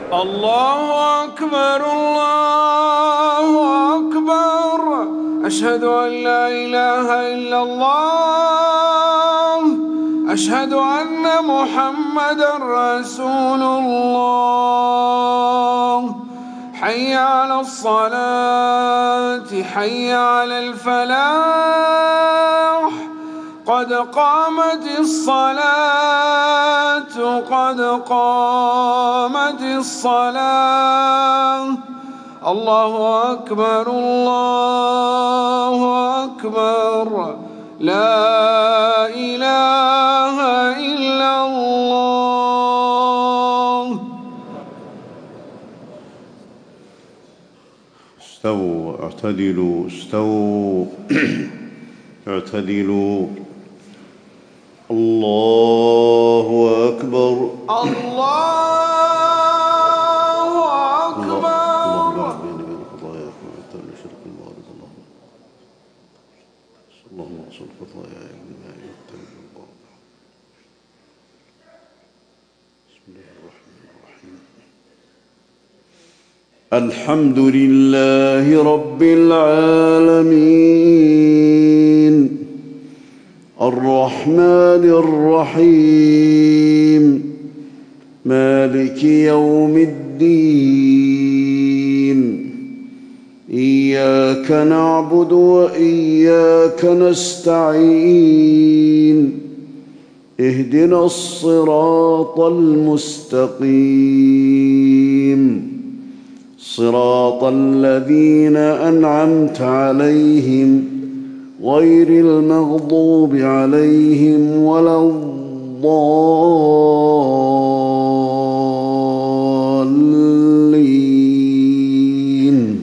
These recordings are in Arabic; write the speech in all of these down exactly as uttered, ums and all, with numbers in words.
الله أكبر الله أكبر. أشهد أن لا إله إلا الله. أشهد أن محمدًا رسول الله. حي على الصلاة حي على الفلاح. قد قامت الصلاة قد قامت الصلاة. الله أكبر الله أكبر. لا إله إلا الله. استووا اعتدلوا استووا اعتدلوا. الله أكبر الله أكبر. اللهم اغسل خطاياي بالماء والثلج والبرد. بسم الله الرحمن الرحيم. الحمد لله رب العالمين الرحمن الرحيم مالك يوم الدين. إياك نعبد وإياك نستعين. اهدنا الصراط المستقيم صراط الذين أنعمت عليهم غير المغضوب عليهم ولا الضالين.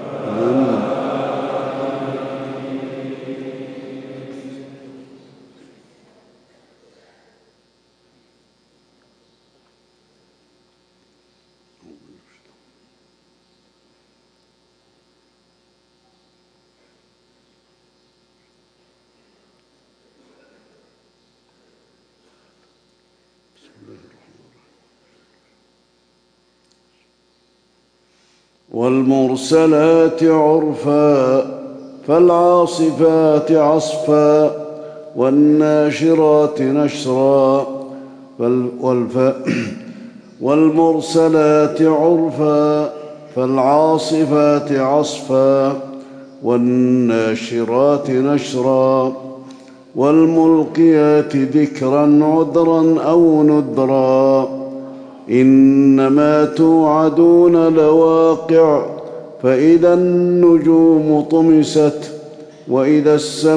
والمرسلات عرفا فالعاصفات عصفا والناشرات نشرا والف... والمرسلات عرفا فالعاصفات عصفا والناشرات نشرا والملقيات ذكرا عذرا أو نذرا. إنما توعدون لواقع. فإذا النجوم طمست وإذا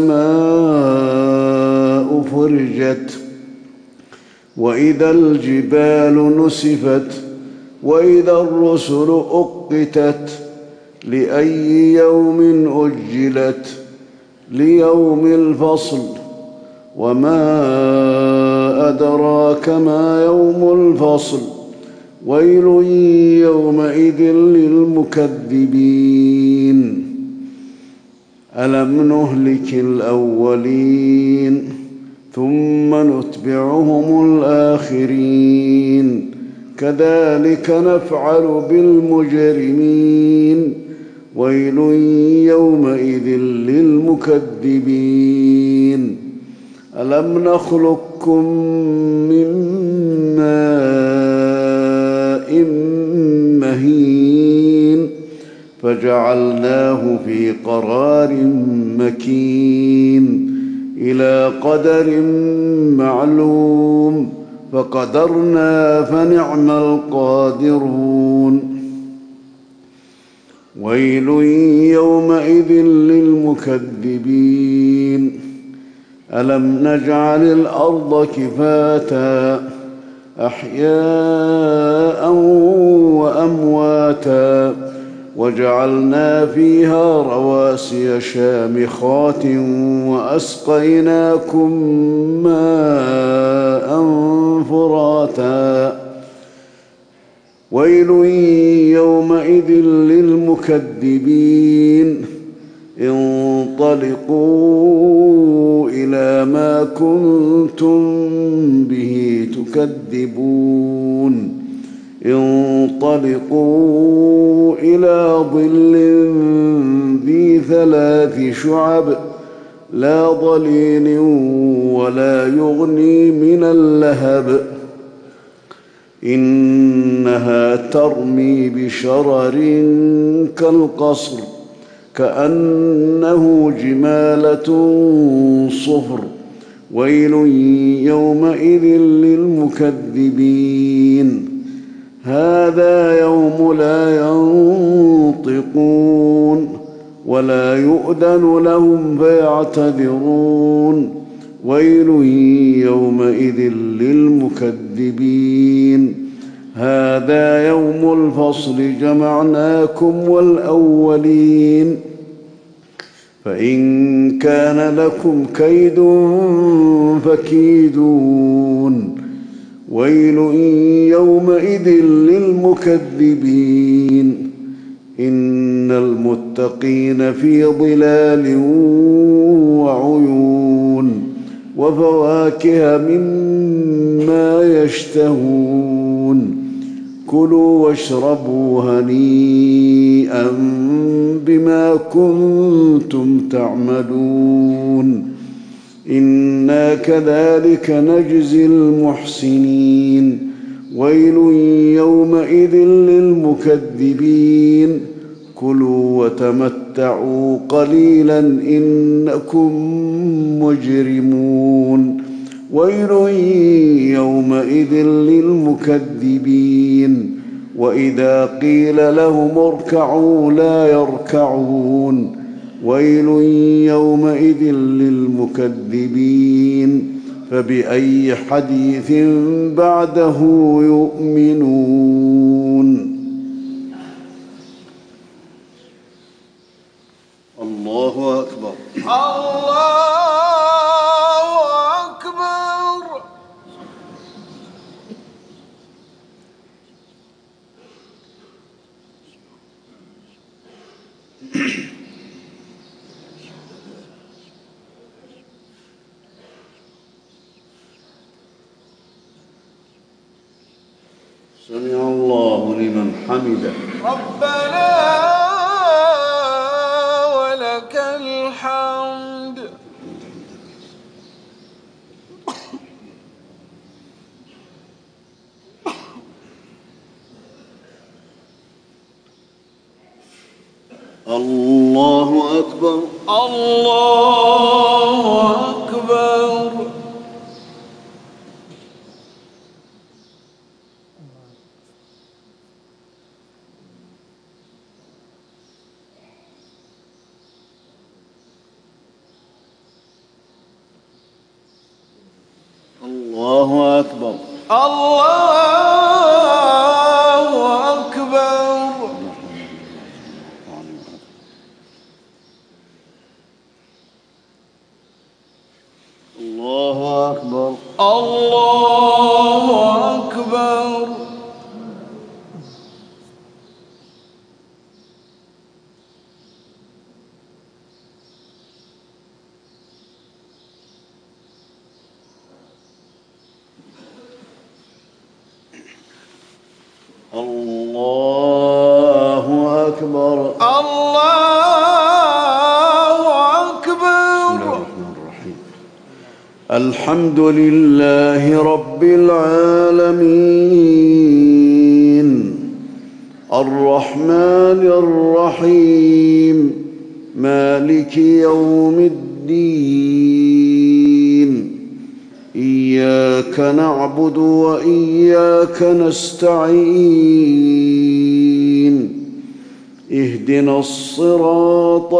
السماء فرجت وإذا الجبال نسفت وإذا الرسل أقتت لأي يوم أجلت ليوم الفصل. وما أدراك ما يوم الفصل. ويل يومئذ للمكذبين. ألم نهلك الأولين ثم نتبعهم الآخرين كذلك نفعل بالمجرمين. ويل يومئذ للمكذبين. ألم نخلقكم من ماء مهين فجعلناه في قرار مكين إلى قدر معلوم فقدرنا فنعم القادرون. ويل يومئذ للمكذبين. ألم نجعل الأرض كفاتا أحياء وأمواتا وجعلنا فيها رواسي شامخات وأسقيناكم ماء فراتا. ويل يومئذ للمكذبين. انطلقوا إلى ما كنتم به تكذبون. انطلقوا انطلقوا إلى ظل ذي ثلاث شعب لا ظليل ولا يغني من اللهب إنها ترمي بشرر كالقصر كأنه جمالة صفر ويل يومئذ للمكذبين هذا يوم لا ينطقون ولا يؤذن لهم فيعتذرون ويل يومئذ للمكذبين هذا يوم الفصل جمعناكم والأولين فإن كان لكم كيد فكيدون ويل يومئذ للمكذبين إن المتقين في ظلال وعيون وفواكه مما يشتهون كلوا واشربوا هنيئا بما كنتم تعملون إنا كذلك نجزي المحسنين ويل يومئذ للمكذبين كلوا وتمتعوا قليلا إنكم مجرمون ويل يومئذ للمكذبين وإذا قيل لهم اركعوا لا يركعون ويل يومئذ للمكذبين فبأي حديث بعده يؤمنون الله أكبر الله أكبر. سمع الله لمن حمده ربنا ولك الحمد. الله أكبر الله أكبر. الله أكبر الله أكبر. الله أكبر الله أكبر. الله أكبر الله أكبر. بسم الله الرحمن الرحيم الحمد لله رب العالمين الرحمن الرحيم مالك يوم الدين إياك نعبد وإياك نستعين اهدنا الصراط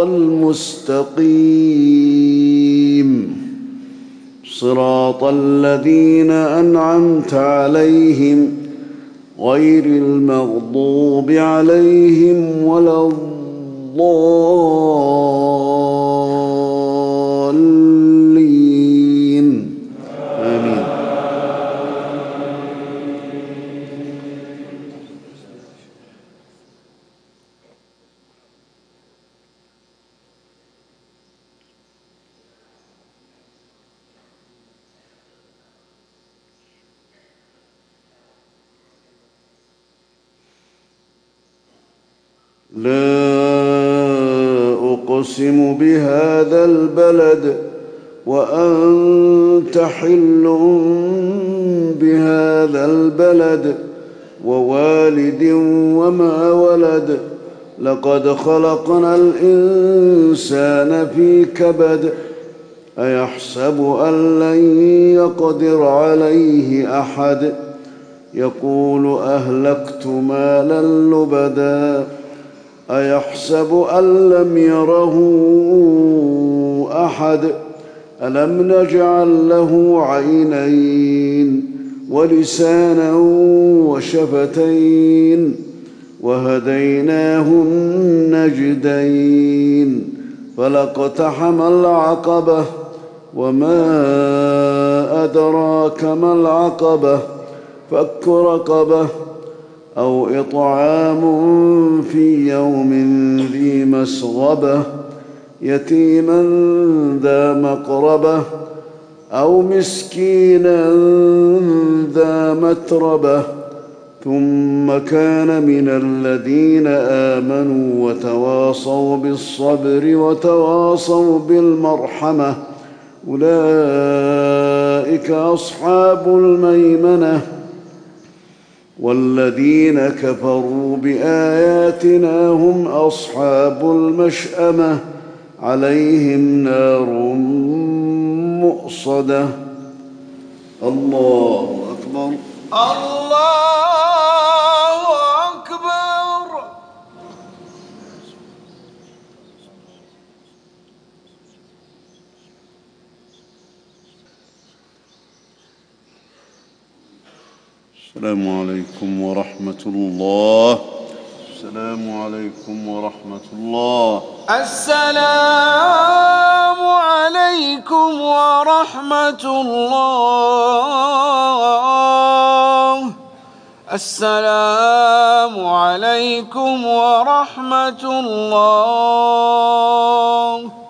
المستقيم صراط الذين أنعمت عليهم غير المغضوب عليهم ولا الضالين آمين. لا أقسم بهذا البلد وأنت حل بهذا البلد ووالد وما ولد لقد خلقنا الإنسان في كبد أيحسب أن لن يقدر عليه أحد يقول أهلكت مالا لبدا أيحسب أن لم يره أحد ألم نجعل له عينين ولسانا وشفتين وهديناه النجدين فلاقتحم العقبة وما أدراك ما العقبة فك رقبة أو إطعام في يوم ذي مسغبة يتيما ذا مقربة أو مسكينا ذا متربة ثم كان من الذين آمنوا وتواصوا بالصبر وتواصوا بالمرحمة أولئك أصحاب الميمنة والذين كفروا بآياتنا هم أصحاب المشأمة عليهم نار مؤصدة. الله أكبر. الله أكبر. السلام عليكم ورحمة الله. السلام عليكم ورحمة الله. السلام عليكم ورحمة الله. السلام عليكم ورحمة الله.